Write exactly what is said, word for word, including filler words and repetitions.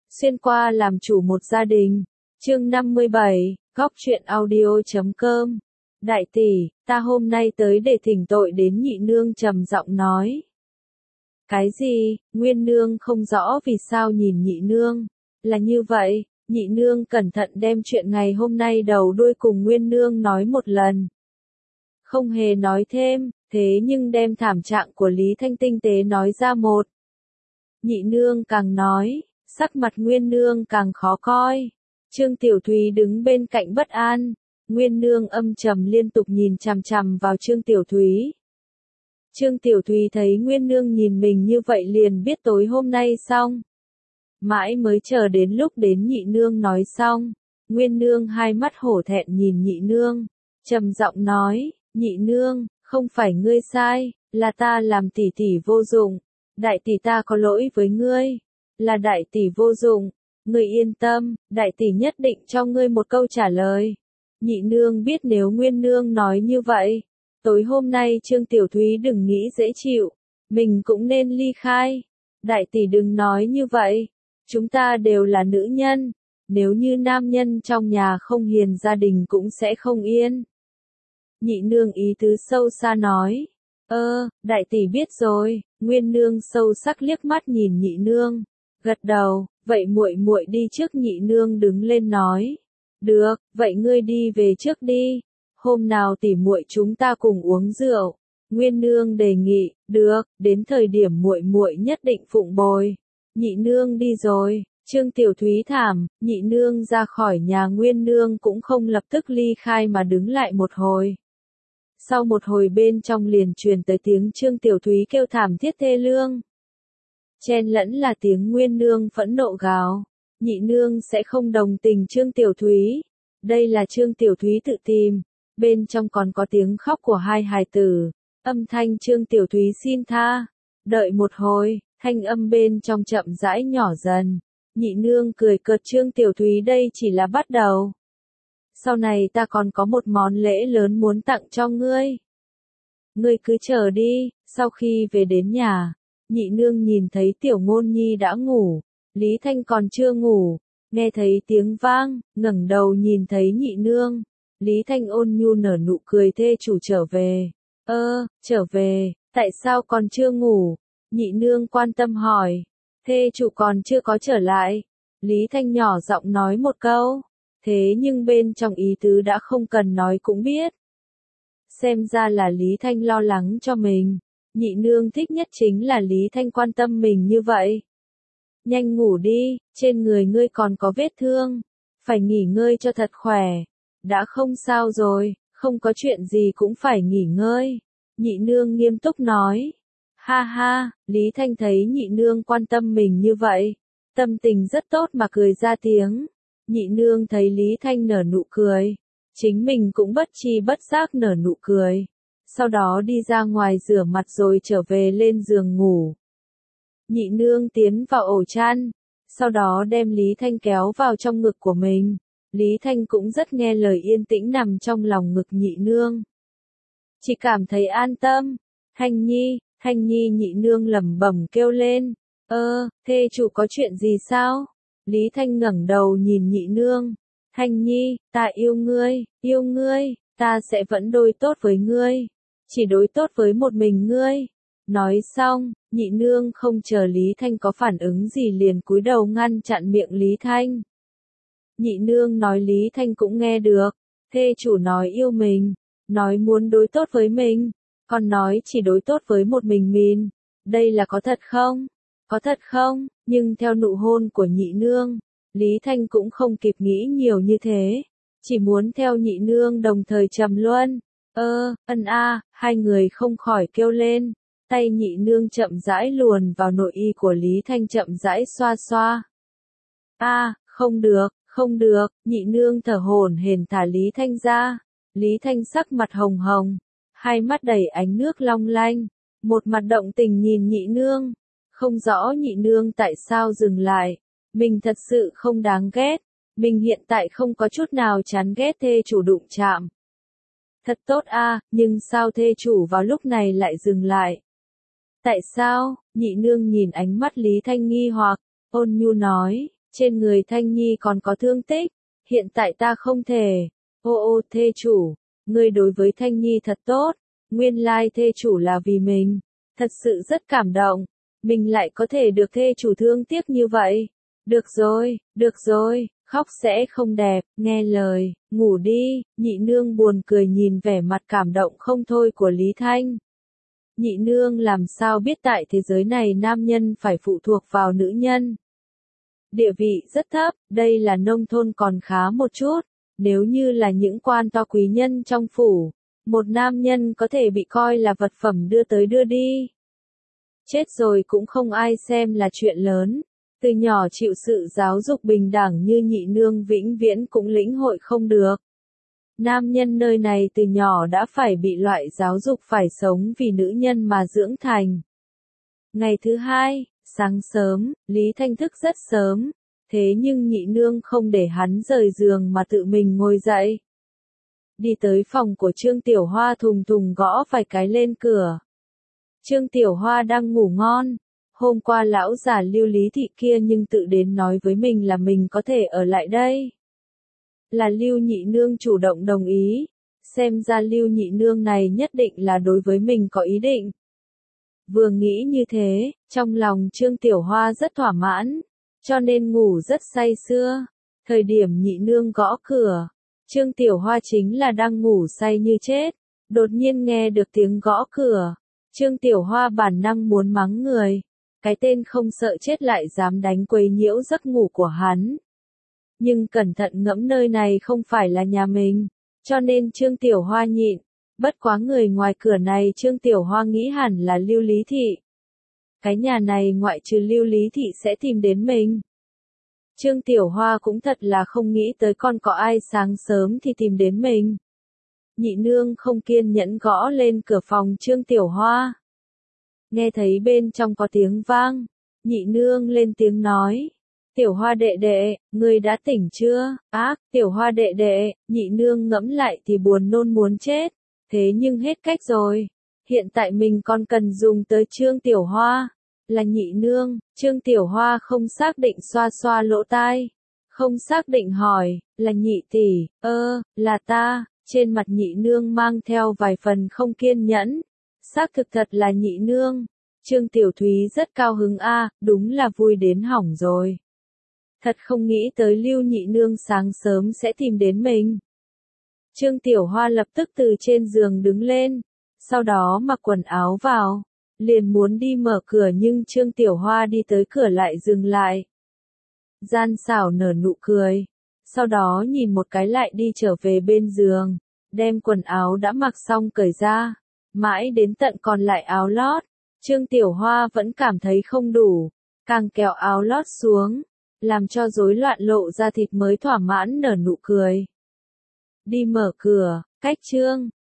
Xuyên qua làm chủ một gia đình. Chương năm mươi bảy, góc truyện audio chấm com. Đại tỷ, ta hôm nay tới để thỉnh tội đến nhị nương trầm giọng nói. Cái gì? Nguyên nương không rõ vì sao nhìn nhị nương. Là như vậy, nhị nương cẩn thận đem chuyện ngày hôm nay đầu đuôi cùng nguyên nương nói một lần. Không hề nói thêm, thế nhưng đem thảm trạng của Lý Thanh tinh tế nói ra một. Nhị nương càng nói, sắc mặt nguyên nương càng khó coi. Trương Tiểu Thúy đứng bên cạnh bất an, nguyên nương âm trầm liên tục nhìn chằm chằm vào Trương Tiểu Thúy. Trương Tiểu Thúy thấy nguyên nương nhìn mình như vậy liền biết tối hôm nay xong. Mãi mới chờ đến lúc đến nhị nương nói xong, nguyên nương hai mắt hổ thẹn nhìn nhị nương, trầm giọng nói, nhị nương, không phải ngươi sai, là ta làm tỷ tỷ vô dụng, đại tỷ ta có lỗi với ngươi, là đại tỷ vô dụng, ngươi yên tâm, đại tỷ nhất định cho ngươi một câu trả lời. Nhị nương biết nếu nguyên nương nói như vậy, tối hôm nay Trương Tiểu Thúy đừng nghĩ dễ chịu, mình cũng nên ly khai. Đại tỷ đừng nói như vậy, chúng ta đều là nữ nhân, nếu như nam nhân trong nhà không hiền gia đình cũng sẽ không yên. Nhị nương ý tứ sâu xa nói, ơ, đại tỷ biết rồi. Nguyên nương sâu sắc liếc mắt nhìn nhị nương, gật đầu, vậy muội muội đi trước. Nhị nương đứng lên nói, được, vậy ngươi đi về trước đi, hôm nào tỉ muội chúng ta cùng uống rượu. Nguyên nương đề nghị, được, đến thời điểm muội muội nhất định phụng bồi. Nhị nương đi rồi, Trương Tiểu Thúy thảm, nhị nương ra khỏi nhà. Nguyên nương cũng không lập tức ly khai mà đứng lại một hồi. Sau một hồi bên trong liền truyền tới tiếng Trương Tiểu Thúy kêu thảm thiết thê lương. Chen lẫn là tiếng nguyên nương phẫn nộ gào. Nhị nương sẽ không đồng tình Trương Tiểu Thúy. Đây là Trương Tiểu Thúy tự tìm. Bên trong còn có tiếng khóc của hai hài tử. Âm thanh Trương Tiểu Thúy xin tha. Đợi một hồi, thanh âm bên trong chậm rãi nhỏ dần. Nhị nương cười cợt, Trương Tiểu Thúy đây chỉ là bắt đầu. Sau này ta còn có một món lễ lớn muốn tặng cho ngươi. Ngươi cứ chờ đi. Sau khi về đến nhà, nhị nương nhìn thấy Tiểu Ngôn Nhi đã ngủ, Lý Thanh còn chưa ngủ, nghe thấy tiếng vang, ngẩng đầu nhìn thấy nhị nương. Lý Thanh ôn nhu nở nụ cười, thê chủ trở về. Ơ, trở về, tại sao còn chưa ngủ? Nhị nương quan tâm hỏi. Thê chủ còn chưa có trở lại. Lý Thanh nhỏ giọng nói một câu. Thế nhưng bên trong ý tứ đã không cần nói cũng biết. Xem ra là Lý Thanh lo lắng cho mình. Nhị nương thích nhất chính là Lý Thanh quan tâm mình như vậy. Nhanh ngủ đi, trên người ngươi còn có vết thương. Phải nghỉ ngơi cho thật khỏe. Đã không sao rồi, không có chuyện gì cũng phải nghỉ ngơi. Nhị nương nghiêm túc nói. Ha ha, Lý Thanh thấy nhị nương quan tâm mình như vậy. Tâm tình rất tốt mà cười ra tiếng. Nhị nương thấy Lý Thanh nở nụ cười. Chính mình cũng bất tri bất giác nở nụ cười. Sau đó đi ra ngoài rửa mặt rồi trở về lên giường ngủ. Nhị nương tiến vào ổ chăn. Sau đó đem Lý Thanh kéo vào trong ngực của mình. Lý Thanh cũng rất nghe lời, yên tĩnh nằm trong lòng ngực nhị nương. Chỉ cảm thấy an tâm. Thanh Nhi, Thanh Nhi. Nhị nương lẩm bẩm kêu lên. Ơ, thê chủ có chuyện gì sao? Lý Thanh ngẩng đầu nhìn nhị nương. Thanh Nhi, ta yêu ngươi, yêu ngươi, ta sẽ vẫn đối tốt với ngươi. Chỉ đối tốt với một mình ngươi. Nói xong, nhị nương không chờ Lý Thanh có phản ứng gì liền cúi đầu ngăn chặn miệng Lý Thanh. Nhị nương nói Lý Thanh cũng nghe được. Thê chủ nói yêu mình, nói muốn đối tốt với mình, còn nói chỉ đối tốt với một mình mình. Đây là có thật không? Có thật không? Nhưng theo nụ hôn của nhị nương, Lý Thanh cũng không kịp nghĩ nhiều như thế. Chỉ muốn theo nhị nương đồng thời trầm luân. Ơ, ân a, hai người không khỏi kêu lên. Tay nhị nương chậm rãi luồn vào nội y của Lý Thanh, chậm rãi xoa xoa. A, không được, không được, nhị nương thở hổn hển thả Lý Thanh ra. Lý Thanh sắc mặt hồng hồng, hai mắt đầy ánh nước long lanh, một mặt động tình nhìn nhị nương. Không rõ nhị nương tại sao dừng lại. Mình thật sự không đáng ghét. Mình hiện tại không có chút nào chán ghét thê chủ đụng chạm. Thật tốt a, nhưng sao thê chủ vào lúc này lại dừng lại? Tại sao? Nhị nương nhìn ánh mắt Lý Thanh nghi hoặc, ôn nhu nói. Trên người Thanh Nhi còn có thương tích, hiện tại ta không thể. Ô ô thê chủ, ngươi đối với Thanh Nhi thật tốt, nguyên lai thê chủ là vì mình, thật sự rất cảm động, mình lại có thể được thê chủ thương tiếc như vậy. Được rồi, được rồi, khóc sẽ không đẹp, nghe lời, ngủ đi, nhị nương buồn cười nhìn vẻ mặt cảm động không thôi của Lý Thanh. Nhị nương làm sao biết tại thế giới này nam nhân phải phụ thuộc vào nữ nhân. Địa vị rất thấp, đây là nông thôn còn khá một chút, nếu như là những quan to quý nhân trong phủ, một nam nhân có thể bị coi là vật phẩm đưa tới đưa đi. Chết rồi cũng không ai xem là chuyện lớn, từ nhỏ chịu sự giáo dục bình đẳng như nhị nương vĩnh viễn cũng lĩnh hội không được. Nam nhân nơi này từ nhỏ đã phải bị loại giáo dục phải sống vì nữ nhân mà dưỡng thành. Ngày thứ hai, sáng sớm, Lý Thanh thức rất sớm, thế nhưng nhị nương không để hắn rời giường mà tự mình ngồi dậy. Đi tới phòng của Trương Tiểu Hoa thùng thùng gõ vài cái lên cửa. Trương Tiểu Hoa đang ngủ ngon, hôm qua lão già Lưu Lý Thị kia nhưng tự đến nói với mình là mình có thể ở lại đây. Là Lưu nhị nương chủ động đồng ý, xem ra Lưu nhị nương này nhất định là đối với mình có ý định. Vừa nghĩ như thế, trong lòng Trương Tiểu Hoa rất thỏa mãn, cho nên ngủ rất say sưa. Thời điểm nhị nương gõ cửa, Trương Tiểu Hoa chính là đang ngủ say như chết, đột nhiên nghe được tiếng gõ cửa. Trương Tiểu Hoa bản năng muốn mắng người, cái tên không sợ chết lại dám đánh quấy nhiễu giấc ngủ của hắn. Nhưng cẩn thận ngẫm nơi này không phải là nhà mình, cho nên Trương Tiểu Hoa nhịn, bất quá người ngoài cửa này Trương Tiểu Hoa nghĩ hẳn là Lưu Lý Thị. Cái nhà này ngoại trừ Lưu Lý Thị sẽ tìm đến mình. Trương Tiểu Hoa cũng thật là không nghĩ tới còn có ai sáng sớm thì tìm đến mình. Nhị nương không kiên nhẫn gõ lên cửa phòng Trương Tiểu Hoa. Nghe thấy bên trong có tiếng vang, nhị nương lên tiếng nói. Tiểu Hoa đệ đệ, ngươi đã tỉnh chưa? Ác, Tiểu Hoa đệ đệ, nhị nương ngẫm lại thì buồn nôn muốn chết. Thế nhưng hết cách rồi. Hiện tại mình còn cần dùng tới Trương Tiểu Hoa. Là nhị nương, Trương Tiểu Hoa không xác định xoa xoa lỗ tai. Không xác định hỏi, là nhị tỷ, ơ, là ta. Trên mặt nhị nương mang theo vài phần không kiên nhẫn. Xác thực thật là nhị nương. Trương Tiểu Thúy rất cao hứng a, đúng là vui đến hỏng rồi. Thật không nghĩ tới Lưu nhị nương sáng sớm sẽ tìm đến mình. Trương Tiểu Hoa lập tức từ trên giường đứng lên, sau đó mặc quần áo vào, liền muốn đi mở cửa nhưng Trương Tiểu Hoa đi tới cửa lại dừng lại. Gian xảo nở nụ cười, sau đó nhìn một cái lại đi trở về bên giường, đem quần áo đã mặc xong cởi ra, mãi đến tận còn lại áo lót, Trương Tiểu Hoa vẫn cảm thấy không đủ, càng kéo áo lót xuống, làm cho rối loạn lộ ra thịt mới thỏa mãn nở nụ cười. Đi mở cửa, cách Trương